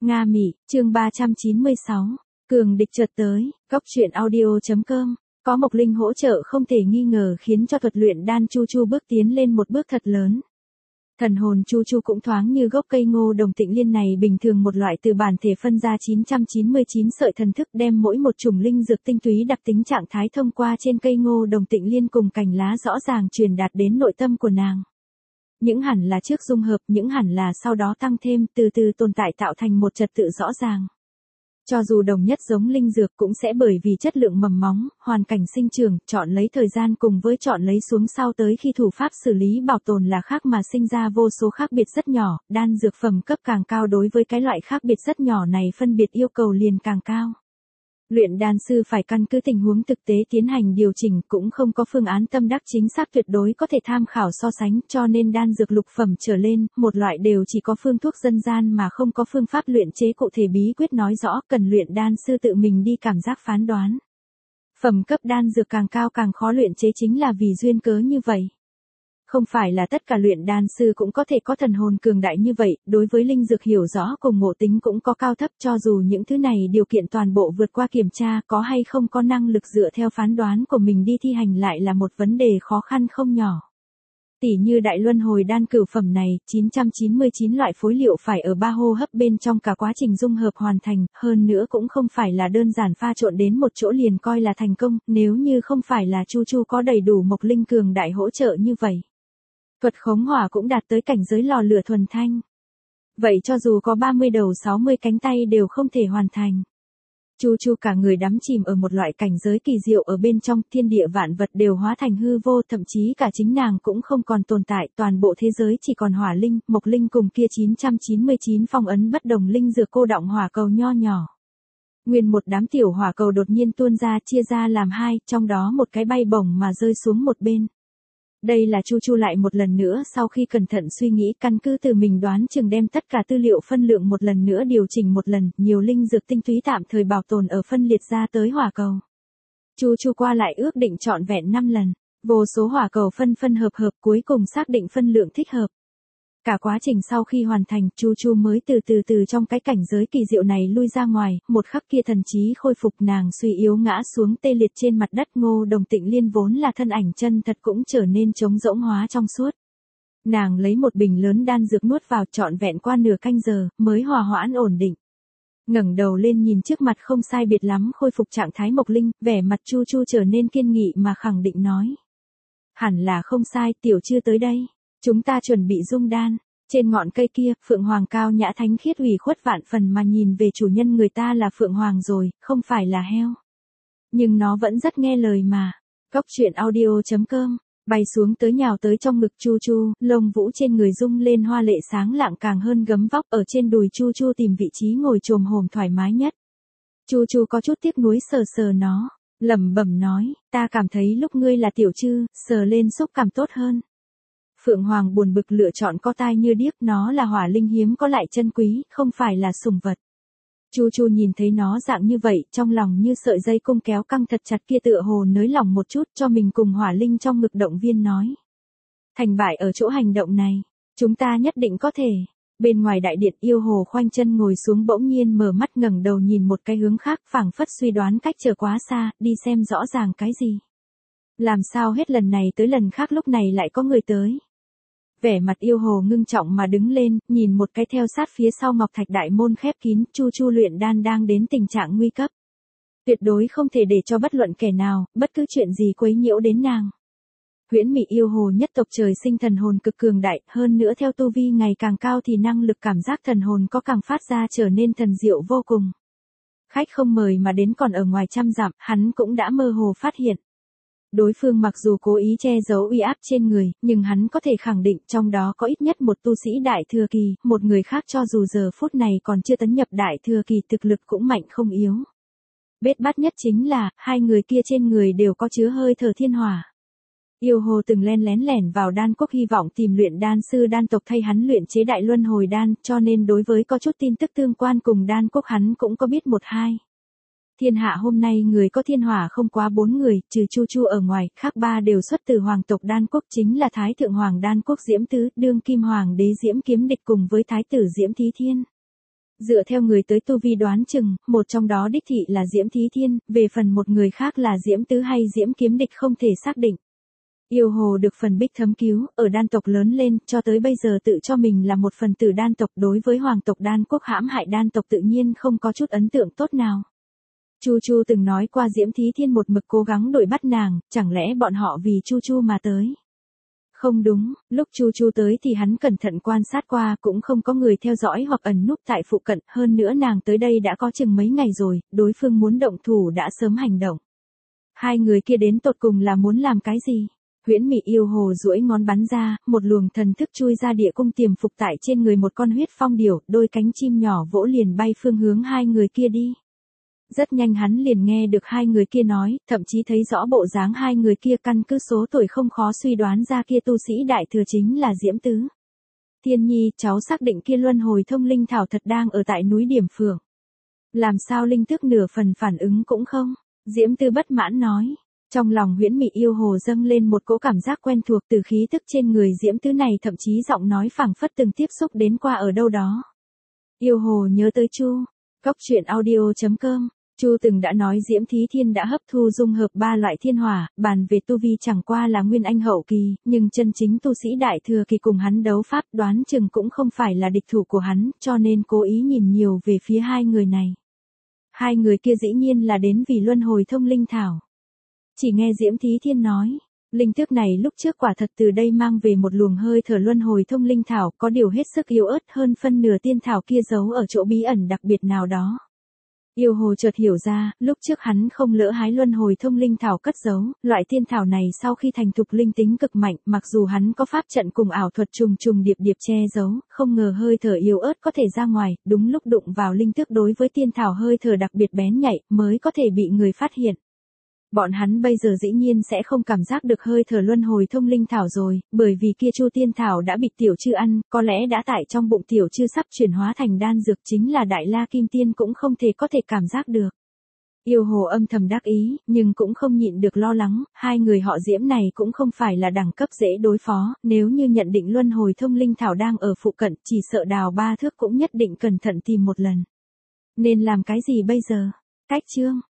Nga Mỹ, chương 396. Cường địch chợt tới, góc truyện audio.com. Có Mộc Linh hỗ trợ không thể nghi ngờ khiến cho thuật luyện đan Chu Chu bước tiến lên một bước thật lớn. Thần hồn Chu Chu cũng thoáng như gốc cây ngô đồng tịnh liên này bình thường một loại từ bản thể phân ra 999 sợi thần thức đem mỗi một chủng linh dược tinh túy đặc tính trạng thái thông qua trên cây ngô đồng tịnh liên cùng cành lá rõ ràng truyền đạt đến nội tâm của nàng. Những hẳn là trước dung hợp, những hẳn là sau đó tăng thêm, từ từ tồn tại tạo thành một trật tự rõ ràng. Cho dù đồng nhất giống linh dược cũng sẽ bởi vì chất lượng mầm móng, hoàn cảnh sinh trưởng, chọn lấy thời gian cùng với chọn lấy xuống sau tới khi thủ pháp xử lý bảo tồn là khác mà sinh ra vô số khác biệt rất nhỏ, đan dược phẩm cấp càng cao đối với cái loại khác biệt rất nhỏ này phân biệt yêu cầu liền càng cao. Luyện đan sư phải căn cứ tình huống thực tế tiến hành điều chỉnh, cũng không có phương án tâm đắc chính xác tuyệt đối có thể tham khảo so sánh, cho nên đan dược lục phẩm trở lên, một loại đều chỉ có phương thuốc dân gian mà không có phương pháp luyện chế cụ thể bí quyết nói rõ, cần luyện đan sư tự mình đi cảm giác phán đoán. Phẩm cấp đan dược càng cao càng khó luyện chế chính là vì duyên cớ như vậy. Không phải là tất cả luyện đan sư cũng có thể có thần hồn cường đại như vậy, đối với linh dược hiểu rõ cùng ngộ tính cũng có cao thấp, cho dù những thứ này điều kiện toàn bộ vượt qua kiểm tra, có hay không có năng lực dựa theo phán đoán của mình đi thi hành lại là một vấn đề khó khăn không nhỏ. Tỉ như đại luân hồi đan cửu phẩm này, 999 loại phối liệu phải ở 3 hô hấp bên trong cả quá trình dung hợp hoàn thành, hơn nữa cũng không phải là đơn giản pha trộn đến một chỗ liền coi là thành công, nếu như không phải là Chu Chu có đầy đủ Mộc Linh cường đại hỗ trợ như vậy. Thuật khống hỏa cũng đạt tới cảnh giới lò lửa thuần thanh. Vậy cho dù có 30 đầu 60 cánh tay đều không thể hoàn thành. Chu Chu cả người đắm chìm ở một loại cảnh giới kỳ diệu ở bên trong, thiên địa vạn vật đều hóa thành hư vô, thậm chí cả chính nàng cũng không còn tồn tại, toàn bộ thế giới chỉ còn hỏa linh, Mộc Linh cùng kia 999 phong ấn bất đồng linh dược cô đọng hỏa cầu nho nhỏ. Nguyên một đám tiểu hỏa cầu đột nhiên tuôn ra chia ra làm hai, trong đó một cái bay bổng mà rơi xuống một bên. Đây là Chu Chu lại một lần nữa sau khi cẩn thận suy nghĩ căn cứ từ mình đoán chừng đem tất cả tư liệu phân lượng một lần nữa điều chỉnh một lần, nhiều linh dược tinh túy tạm thời bảo tồn ở phân liệt ra tới hỏa cầu. Chu Chu qua lại ước định trọn vẹn 5 lần, vô số hỏa cầu phân hợp cuối cùng xác định phân lượng thích hợp. Cả quá trình sau khi hoàn thành, Chu Chu mới từ trong cái cảnh giới kỳ diệu này lui ra ngoài, một khắc kia thần trí khôi phục, nàng suy yếu ngã xuống tê liệt trên mặt đất, ngô đồng tịnh liên vốn là thân ảnh chân thật cũng trở nên trống rỗng hóa trong suốt. Nàng lấy một bình lớn đan dược nuốt vào trọn vẹn qua nửa canh giờ, mới hòa hoãn ổn định. Ngẩng đầu lên nhìn trước mặt không sai biệt lắm khôi phục trạng thái Mộc Linh, vẻ mặt Chu Chu trở nên kiên nghị mà khẳng định nói. Hẳn là không sai, tiểu chưa tới đây. Chúng ta chuẩn bị dung đan. Trên ngọn cây kia, Phượng Hoàng cao nhã thánh khiết ủy khuất vạn phần mà nhìn về chủ nhân người ta là Phượng Hoàng rồi, không phải là heo. Nhưng nó vẫn rất nghe lời mà. Góc truyện audio.com. Bay xuống tới nhào tới trong ngực Chu Chu, lông vũ trên người rung lên hoa lệ sáng lạng càng hơn gấm vóc, ở trên đùi Chu Chu tìm vị trí ngồi chồm hổm thoải mái nhất. Chu Chu có chút tiếc nuối sờ nó, lẩm bẩm nói, ta cảm thấy lúc ngươi là tiểu trư, sờ lên xúc cảm tốt hơn. Phượng Hoàng buồn bực lựa chọn có tai như điếc, nó là hỏa linh hiếm có lại chân quý, không phải là sủng vật. Chu Chu nhìn thấy nó dạng như vậy, trong lòng như sợi dây cung kéo căng thật chặt kia tựa hồ nới lỏng một chút, cho mình cùng hỏa linh trong ngực động viên nói. Thành bại ở chỗ hành động này, chúng ta nhất định có thể. Bên ngoài đại điện yêu hồ khoanh chân ngồi xuống bỗng nhiên mở mắt ngẩng đầu nhìn một cái hướng khác, phảng phất suy đoán cách trở quá xa, đi xem rõ ràng cái gì. Làm sao hết lần này tới lần khác lúc này lại có người tới. Vẻ mặt yêu hồ ngưng trọng mà đứng lên, nhìn một cái theo sát phía sau ngọc thạch đại môn khép kín, Chu Chu luyện đan đang đến tình trạng nguy cấp. Tuyệt đối không thể để cho bất luận kẻ nào, bất cứ chuyện gì quấy nhiễu đến nàng. Huyễn Mị yêu hồ nhất tộc trời sinh thần hồn cực cường đại, hơn nữa theo tu vi ngày càng cao thì năng lực cảm giác thần hồn có càng phát ra trở nên thần diệu vô cùng. Khách không mời mà đến còn ở ngoài trăm dặm, hắn cũng đã mơ hồ phát hiện. Đối phương mặc dù cố ý che giấu uy áp trên người, nhưng hắn có thể khẳng định trong đó có ít nhất một tu sĩ đại thừa kỳ, một người khác cho dù giờ phút này còn chưa tấn nhập đại thừa kỳ thực lực cũng mạnh không yếu. Bết bát nhất chính là, hai người kia trên người đều có chứa hơi thở thiên hỏa. Yêu hồ từng lén lẻn vào đan quốc hy vọng tìm luyện đan sư đan tộc thay hắn luyện chế đại luân hồi đan, cho nên đối với có chút tin tức tương quan cùng đan quốc hắn cũng có biết một hai. Thiên hạ hôm nay người có thiên hỏa không quá 4 người, trừ Chu Chu ở ngoài, khác 3 đều xuất từ hoàng tộc đan quốc, chính là Thái Thượng Hoàng đan quốc Diễm Tứ, đương kim hoàng đế Diễm Kiếm Địch cùng với Thái tử Diễm Thí Thiên. Dựa theo người tới tu vi đoán chừng, một trong đó đích thị là Diễm Thí Thiên, về phần một người khác là Diễm Tứ hay Diễm Kiếm Địch không thể xác định. Yêu hồ được phần Bích thấm cứu, ở đan tộc lớn lên, cho tới bây giờ tự cho mình là một phần tử đan tộc, đối với hoàng tộc đan quốc hãm hại đan tộc tự nhiên không có chút ấn tượng tốt nào. Chu Chu từng nói qua Diễm Thí Thiên một mực cố gắng đuổi bắt nàng, chẳng lẽ bọn họ vì Chu Chu mà tới? Không đúng, lúc Chu Chu tới thì hắn cẩn thận quan sát qua cũng không có người theo dõi hoặc ẩn núp tại phụ cận, hơn nữa nàng tới đây đã có chừng mấy ngày rồi, đối phương muốn động thủ đã sớm hành động. Hai người kia đến tột cùng là muốn làm cái gì? Huyễn Mị yêu hồ duỗi ngón bắn ra, một luồng thần thức chui ra địa cung tiềm phục tại trên người một con huyết phong điểu, đôi cánh chim nhỏ vỗ liền bay phương hướng hai người kia đi. Rất nhanh hắn liền nghe được hai người kia nói, thậm chí thấy rõ bộ dáng hai người kia, căn cứ số tuổi không khó suy đoán ra kia tu sĩ đại thừa chính là Diễm Tứ. Thiên Nhi, cháu xác định kia luân hồi thông linh thảo thật đang ở tại núi Điểm Phượng. Làm sao linh thức nửa phần phản ứng cũng không? Diễm Tứ bất mãn nói. Trong lòng Huyễn Mị yêu hồ dâng lên một cỗ cảm giác quen thuộc từ khí tức trên người Diễm Tứ này, thậm chí giọng nói phảng phất từng tiếp xúc đến qua ở đâu đó. Yêu hồ nhớ tới Chu. Cốc truyện audio.com. Chu từng đã nói Diễm Thí Thiên đã hấp thu dung hợp ba loại thiên hỏa, bàn về tu vi chẳng qua là nguyên anh hậu kỳ, nhưng chân chính tu sĩ đại thừa kỳ cùng hắn đấu pháp đoán chừng cũng không phải là địch thủ của hắn, cho nên cố ý nhìn nhiều về phía hai người này. Hai người kia dĩ nhiên là đến vì luân hồi thông linh thảo. Chỉ nghe Diễm Thí Thiên nói, linh thức này lúc trước quả thật từ đây mang về một luồng hơi thở luân hồi thông linh thảo, có điều hết sức yếu ớt hơn phân nửa tiên thảo kia giấu ở chỗ bí ẩn đặc biệt nào đó. Yêu hồ chợt hiểu ra, lúc trước hắn không lỡ hái luân hồi thông linh thảo cất giấu, loại tiên thảo này sau khi thành thục linh tính cực mạnh, mặc dù hắn có pháp trận cùng ảo thuật trùng trùng điệp điệp che giấu, không ngờ hơi thở yếu ớt có thể ra ngoài, đúng lúc đụng vào linh thức đối với tiên thảo hơi thở đặc biệt bén nhạy, mới có thể bị người phát hiện. Bọn hắn bây giờ dĩ nhiên sẽ không cảm giác được hơi thở luân hồi thông linh thảo rồi, bởi vì kia Chu tiên thảo đã bị tiểu chư ăn, có lẽ đã tại trong bụng tiểu chư sắp chuyển hóa thành đan dược, chính là Đại La Kim Tiên cũng không thể có thể cảm giác được. Yêu hồ âm thầm đắc ý, nhưng cũng không nhịn được lo lắng, hai người họ Diễm này cũng không phải là đẳng cấp dễ đối phó, nếu như nhận định luân hồi thông linh thảo đang ở phụ cận, chỉ sợ đào ba thước cũng nhất định cẩn thận tìm một lần. Nên làm cái gì bây giờ? Cách chương